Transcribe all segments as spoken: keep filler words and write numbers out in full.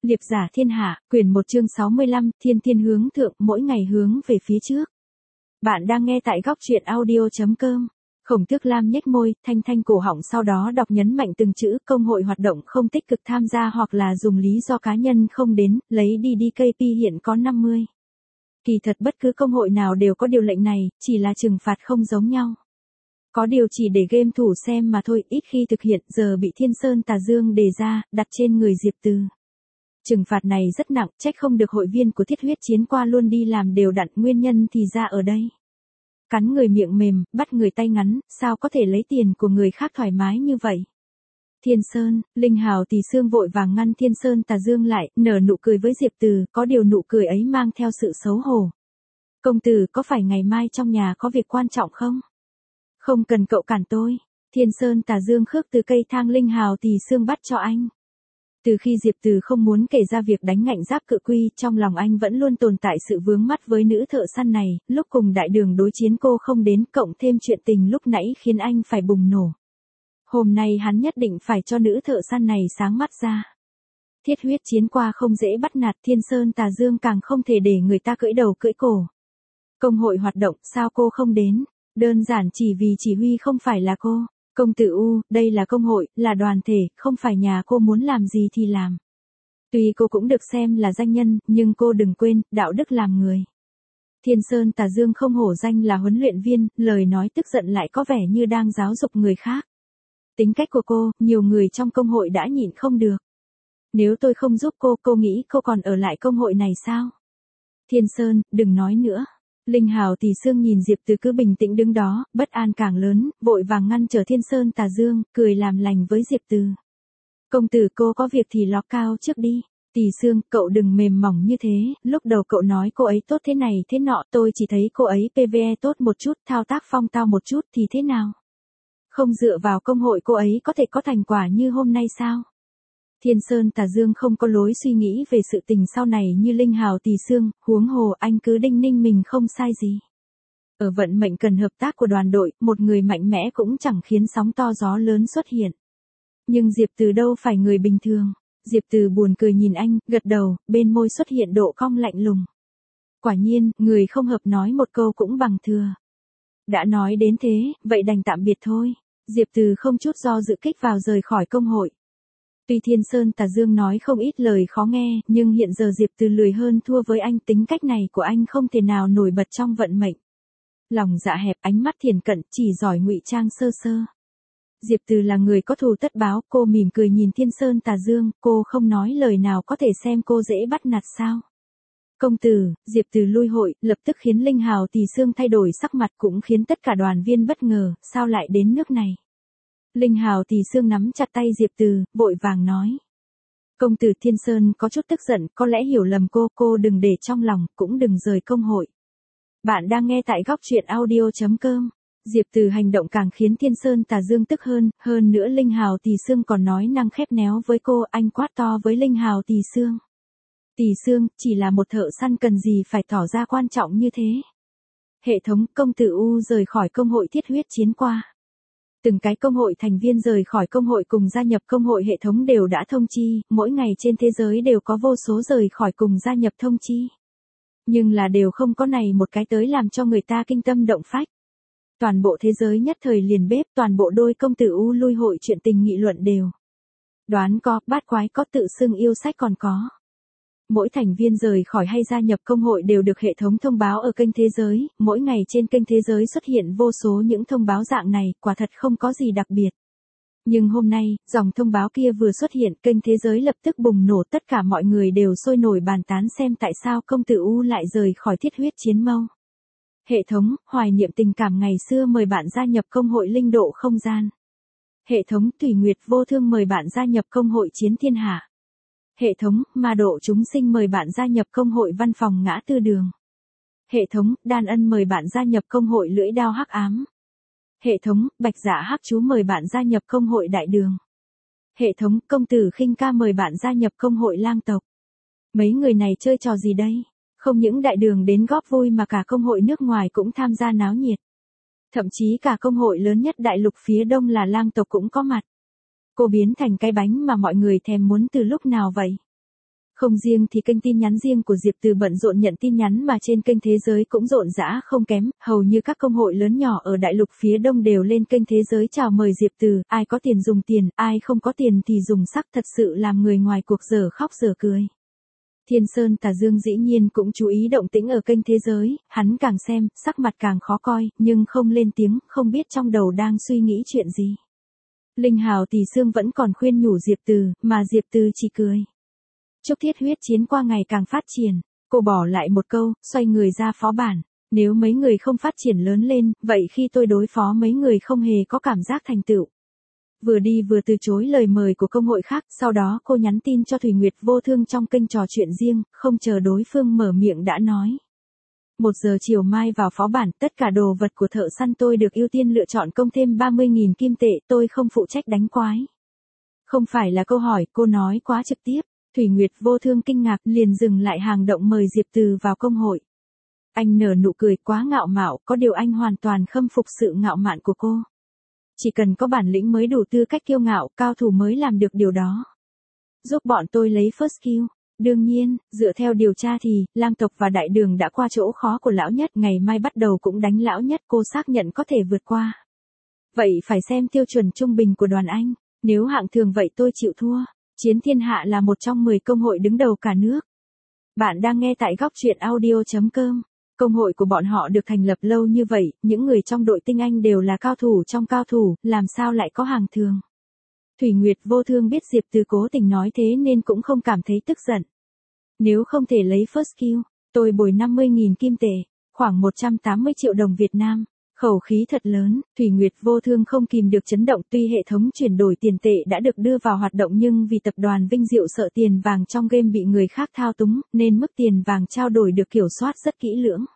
Liệp giả thiên hạ, quyển một chương sáu mươi lăm, thiên thiên hướng thượng, mỗi ngày hướng về phía trước. Bạn đang nghe tại góc truyện audio chấm com. Khổng Tước Lam nhếch môi, thanh thanh cổ họng, sau đó đọc nhấn mạnh từng chữ. Công hội hoạt động không tích cực tham gia hoặc là dùng lý do cá nhân không đến, lấy đi đê ca pê hiện có năm mươi. Kỳ thật bất cứ công hội nào đều có điều lệnh này, chỉ là trừng phạt không giống nhau. Có điều chỉ để game thủ xem mà thôi, ít khi thực hiện, giờ bị Thiên Sơn Tà Dương đề ra, đặt trên người Diệp Từ. Trừng phạt này rất nặng, trách không được hội viên của Thiết Huyết Chiến qua luôn đi làm đều đặn, nguyên nhân thì ra ở đây. Cắn người miệng mềm, bắt người tay ngắn, sao có thể lấy tiền của người khác thoải mái như vậy? Thiên Sơn, Linh Hào Tỳ Xương vội vàng ngăn Thiên Sơn Tà Dương lại, nở nụ cười với Diệp Từ, có điều nụ cười ấy mang theo sự xấu hổ. Công tử, có phải ngày mai trong nhà có việc quan trọng không? Không cần cậu cản tôi. Thiên Sơn Tà Dương khước từ cây thang Linh Hào Tỳ Xương bắt cho anh. Từ khi Diệp Từ không muốn kể ra việc đánh ngạnh giáp cự quy, trong lòng anh vẫn luôn tồn tại sự vướng mắt với nữ thợ săn này, lúc cùng đại đường đối chiến cô không đến, cộng thêm chuyện tình lúc nãy khiến anh phải bùng nổ. Hôm nay hắn nhất định phải cho nữ thợ săn này sáng mắt ra. Thiết Huyết Chiến qua không dễ bắt nạt, Thiên Sơn Tà Dương càng không thể để người ta cưỡi đầu cưỡi cổ. Công hội hoạt động, sao cô không đến? Đơn giản chỉ vì chỉ huy không phải là cô. Công tử U, đây là công hội, là đoàn thể, không phải nhà cô muốn làm gì thì làm. Tuy cô cũng được xem là danh nhân, nhưng cô đừng quên, đạo đức làm người. Thiên Sơn Tà Dương không hổ danh là huấn luyện viên, lời nói tức giận lại có vẻ như đang giáo dục người khác. Tính cách của cô, nhiều người trong công hội đã nhịn không được. Nếu tôi không giúp cô, cô nghĩ cô còn ở lại công hội này sao? Thiên Sơn, đừng nói nữa. Linh Hào Tỳ Xương nhìn Diệp Từ cứ bình tĩnh đứng đó, bất an càng lớn, vội vàng ngăn trở Thiên Sơn Tà Dương, cười làm lành với Diệp Từ. Công tử, cô có việc thì ló cao trước đi. Tỳ Xương, cậu đừng mềm mỏng như thế, lúc đầu cậu nói cô ấy tốt thế này thế nọ, tôi chỉ thấy cô ấy pê vê e tốt một chút, thao tác phong tao một chút thì thế nào? Không dựa vào công hội cô ấy có thể có thành quả như hôm nay sao? Thiên Sơn Tà Dương không có lối suy nghĩ về sự tình sau này như Linh Hào Tỳ Xương, huống hồ anh cứ đinh ninh mình không sai gì. Ở vận mệnh cần hợp tác của đoàn đội, một người mạnh mẽ cũng chẳng khiến sóng to gió lớn xuất hiện. Nhưng Diệp Từ đâu phải người bình thường. Diệp Từ buồn cười nhìn anh, gật đầu, bên môi xuất hiện độ cong lạnh lùng. Quả nhiên, người không hợp nói một câu cũng bằng thừa. Đã nói đến thế, vậy đành tạm biệt thôi. Diệp Từ không chút do dự kích vào rời khỏi công hội. Tuy Thiên Sơn Tà Dương nói không ít lời khó nghe, nhưng hiện giờ Diệp Từ lười hơn thua với anh, tính cách này của anh không thể nào nổi bật trong vận mệnh. Lòng dạ hẹp, ánh mắt thiển cận, chỉ giỏi ngụy trang sơ sơ. Diệp Từ là người có thù tất báo, cô mỉm cười nhìn Thiên Sơn Tà Dương, cô không nói lời nào có thể xem cô dễ bắt nạt sao. Công tử, Diệp Từ lui hội, lập tức khiến Linh Hào Tỳ Xương thay đổi sắc mặt, cũng khiến tất cả đoàn viên bất ngờ, sao lại đến nước này. Linh Hào Tỳ Xương nắm chặt tay Diệp Từ, vội vàng nói. Công tử. Thiên Sơn có chút tức giận, có lẽ hiểu lầm cô, cô đừng để trong lòng, cũng đừng rời công hội. Bạn đang nghe tại góc truyện audio chấm com. Diệp Từ hành động càng khiến Thiên Sơn Tà Dương tức hơn, hơn nữa Linh Hào Tỳ Xương còn nói năng khép néo với cô, anh quát to với Linh Hào Tỳ Xương. Tỳ Xương, chỉ là một thợ săn cần gì phải tỏ ra quan trọng như thế. Hệ thống, công tử U rời khỏi công hội Thiết Huyết Chiến qua. Từng cái công hội thành viên rời khỏi công hội cùng gia nhập công hội, hệ thống đều đã thông chi, mỗi ngày trên thế giới đều có vô số rời khỏi cùng gia nhập thông chi. Nhưng là đều không có này một cái tới làm cho người ta kinh tâm động phách. Toàn bộ thế giới nhất thời liền bếp, toàn bộ đôi công tử U lui hội chuyện tình nghị luận đều. Đoán có, bát quái có, tự xưng yêu sách còn có. Mỗi thành viên rời khỏi hay gia nhập công hội đều được hệ thống thông báo ở kênh thế giới, mỗi ngày trên kênh thế giới xuất hiện vô số những thông báo dạng này, quả thật không có gì đặc biệt. Nhưng hôm nay, dòng thông báo kia vừa xuất hiện, kênh thế giới lập tức bùng nổ, tất cả mọi người đều sôi nổi bàn tán xem tại sao công tử U lại rời khỏi Thiết Huyết Chiến mâu. Hệ thống, hoài niệm tình cảm ngày xưa, mời bạn gia nhập công hội Linh Độ Không Gian. Hệ thống, Thủy Nguyệt Vô Thương mời bạn gia nhập công hội Chiến Thiên Hạ. Hệ thống, Ma Độ Chúng Sinh mời bạn gia nhập công hội Văn Phòng Ngã Tư Đường. Hệ thống, Đan Ân mời bạn gia nhập công hội Lưỡi Đao Hắc Ám. Hệ thống, Bạch Dạ Hắc Chú mời bạn gia nhập công hội Đại Đường. Hệ thống, Công tử Khinh Ca mời bạn gia nhập công hội Lang Tộc. Mấy người này chơi trò gì đây? Không những đại đường đến góp vui mà cả công hội nước ngoài cũng tham gia náo nhiệt. Thậm chí cả công hội lớn nhất đại lục phía đông là Lang Tộc cũng có mặt. Cô biến thành cái bánh mà mọi người thèm muốn từ lúc nào vậy? Không riêng thì kênh tin nhắn riêng của Diệp Từ bận rộn nhận tin nhắn mà trên kênh Thế Giới cũng rộn rã không kém, hầu như các công hội lớn nhỏ ở đại lục phía đông đều lên kênh Thế Giới chào mời Diệp Từ, ai có tiền dùng tiền, ai không có tiền thì dùng sắc, thật sự làm người ngoài cuộc dở khóc dở cười. Thiên Sơn Tà Dương dĩ nhiên cũng chú ý động tĩnh ở kênh Thế Giới, hắn càng xem, sắc mặt càng khó coi, nhưng không lên tiếng, không biết trong đầu đang suy nghĩ chuyện gì. Linh Hào Tỷ Sương vẫn còn khuyên nhủ Diệp Từ, mà Diệp Từ chỉ cười. Chúc thiết huyết chiến qua ngày càng phát triển, cô bỏ lại một câu, xoay người ra phó bản. Nếu mấy người không phát triển lớn lên, vậy khi tôi đối phó mấy người không hề có cảm giác thành tựu. Vừa đi vừa từ chối lời mời của công hội khác, sau đó cô nhắn tin cho Thủy Nguyệt Vô Thương trong kênh trò chuyện riêng, không chờ đối phương mở miệng đã nói. Một giờ chiều mai vào phó bản, tất cả đồ vật của thợ săn tôi được ưu tiên lựa chọn công thêm ba mươi nghìn kim tệ, tôi không phụ trách đánh quái. Không phải là câu hỏi, cô nói quá trực tiếp. Thủy Nguyệt Vô Thương kinh ngạc, liền dừng lại hàng động mời Diệp Từ vào công hội. Anh nở nụ cười quá ngạo mạn, có điều anh hoàn toàn khâm phục sự ngạo mạn của cô. Chỉ cần có bản lĩnh mới đủ tư cách kiêu ngạo, cao thủ mới làm được điều đó. Giúp bọn tôi lấy first kill. Đương nhiên, dựa theo điều tra thì, lang tộc và đại đường đã qua chỗ khó của lão nhất, ngày mai bắt đầu cũng đánh lão nhất, cô xác nhận có thể vượt qua. Vậy phải xem tiêu chuẩn trung bình của đoàn anh, nếu hạng thường vậy tôi chịu thua. Chiến Thiên Hạ là một trong mười công hội đứng đầu cả nước. Bạn đang nghe tại góc truyện audio chấm com. Công hội của bọn họ được thành lập lâu như vậy, những người trong đội tinh anh đều là cao thủ trong cao thủ, làm sao lại có hàng thường. Thủy Nguyệt Vô Thương biết Diệp Từ cố tình nói thế nên cũng không cảm thấy tức giận. Nếu không thể lấy first kill, tôi bồi năm mươi nghìn kim tệ, khoảng một trăm tám mươi triệu đồng Việt Nam. Khẩu khí thật lớn, Thủy Nguyệt Vô Thương không kìm được chấn động, tuy hệ thống chuyển đổi tiền tệ đã được đưa vào hoạt động nhưng vì tập đoàn Vinh Diệu sợ tiền vàng trong game bị người khác thao túng, nên mức tiền vàng trao đổi được kiểm soát rất kỹ lưỡng.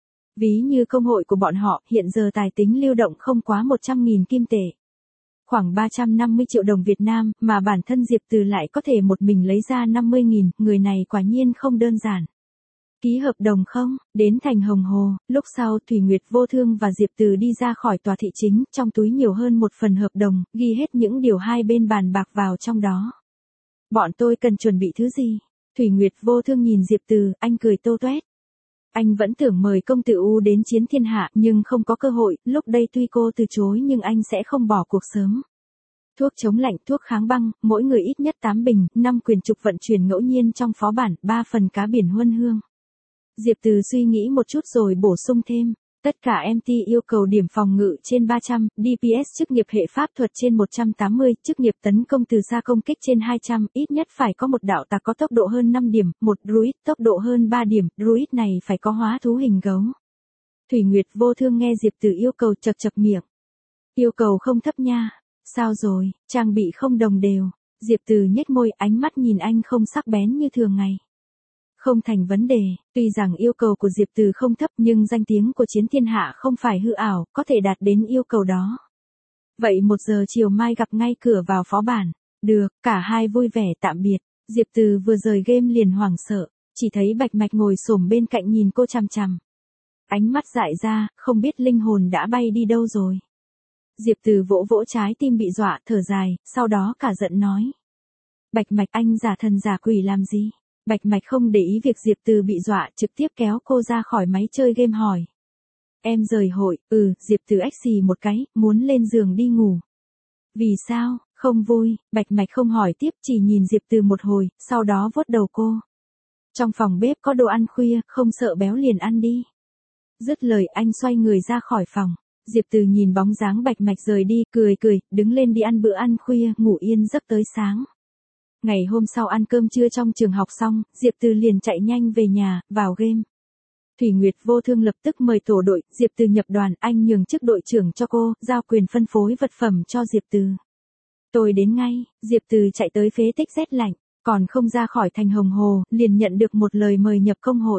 Ví như công hội của bọn họ, hiện giờ tài tính lưu động không quá một trăm nghìn kim tệ. Khoảng ba trăm năm mươi triệu đồng Việt Nam, mà bản thân Diệp Từ lại có thể một mình lấy ra năm mươi nghìn, người này quả nhiên không đơn giản. Ký hợp đồng không? Đến thành Hồng Hồ, lúc sau Thủy Nguyệt Vô Thương và Diệp Từ đi ra khỏi tòa thị chính, trong túi nhiều hơn một phần hợp đồng, ghi hết những điều hai bên bàn bạc vào trong đó. Bọn tôi cần chuẩn bị thứ gì? Thủy Nguyệt Vô Thương nhìn Diệp Từ, anh cười tô toét. Anh vẫn tưởng mời công tử U đến Chiến Thiên Hạ, nhưng không có cơ hội, lúc đây tuy cô từ chối nhưng anh sẽ không bỏ cuộc sớm. Thuốc chống lạnh, thuốc kháng băng, mỗi người ít nhất tám bình, năm quyền trục vận chuyển ngẫu nhiên trong phó bản, ba phần cá biển huân hương. Diệp Từ suy nghĩ một chút rồi bổ sung thêm, tất cả em tê yêu cầu điểm phòng ngự trên ba trăm, đê pê ét chức nghiệp hệ pháp thuật trên một trăm tám mươi, chức nghiệp tấn công từ xa công kích trên hai trăm, ít nhất phải có một đạo tặc có tốc độ hơn năm điểm, một druid tốc độ hơn ba điểm, druid này phải có hóa thú hình gấu. Thủy Nguyệt Vô Thương nghe Diệp Từ yêu cầu chật chật miệng. Yêu cầu không thấp nha, sao rồi, trang bị không đồng đều. Diệp Từ nhếch môi, ánh mắt nhìn anh không sắc bén như thường ngày. Không thành vấn đề, tuy rằng yêu cầu của Diệp Từ không thấp nhưng danh tiếng của Chiến Thiên Hạ không phải hư ảo, có thể đạt đến yêu cầu đó. Vậy một giờ chiều mai gặp ngay cửa vào phó bản. Được, cả hai vui vẻ tạm biệt. Diệp Từ vừa rời game liền hoảng sợ, chỉ thấy Bạch Mạch ngồi xổm bên cạnh nhìn cô chằm chằm. Ánh mắt dại ra, không biết linh hồn đã bay đi đâu rồi. Diệp Từ vỗ vỗ trái tim bị dọa, thở dài, sau đó cả giận nói. Bạch Mạch, anh giả thần giả quỷ làm gì? Bạch Mạch không để ý việc Diệp Từ bị dọa, trực tiếp kéo cô ra khỏi máy chơi game hỏi. Em rời hội, ừ, Diệp Từ ách xì một cái, muốn lên giường đi ngủ. Vì sao, không vui, Bạch Mạch không hỏi tiếp, chỉ nhìn Diệp Từ một hồi, sau đó vuốt đầu cô. Trong phòng bếp có đồ ăn khuya, không sợ béo liền ăn đi. Dứt lời anh xoay người ra khỏi phòng. Diệp Từ nhìn bóng dáng Bạch Mạch rời đi, cười cười, đứng lên đi ăn bữa ăn khuya, ngủ yên giấc tới sáng. Ngày hôm sau ăn cơm trưa trong trường học xong, Diệp Từ liền chạy nhanh về nhà, vào game. Thủy Nguyệt Vô Thương lập tức mời tổ đội, Diệp Từ nhập đoàn, anh nhường chức đội trưởng cho cô, giao quyền phân phối vật phẩm cho Diệp Từ. Tôi đến ngay, Diệp Từ chạy tới phế tích rét lạnh, còn không ra khỏi thành Hồng Hồ, liền nhận được một lời mời nhập công hội.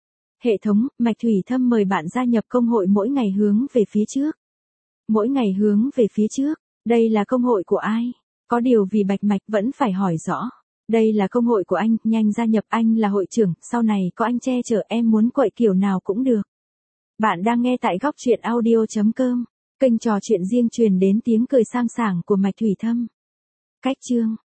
Hệ thống, Mạch Thủy Thâm mời bạn gia nhập công hội mỗi ngày hướng về phía trước. Mỗi ngày hướng về phía trước, đây là công hội của ai? Có điều vì Bạch Mạch vẫn phải hỏi rõ. Đây là công hội của anh, nhanh gia nhập, anh là hội trưởng, sau này có anh che chở, em muốn quậy kiểu nào cũng được. Bạn đang nghe tại góc truyện audio chấm com, kênh trò chuyện riêng truyền đến tiếng cười sang sảng của Mạch Thủy Thâm. Cách chương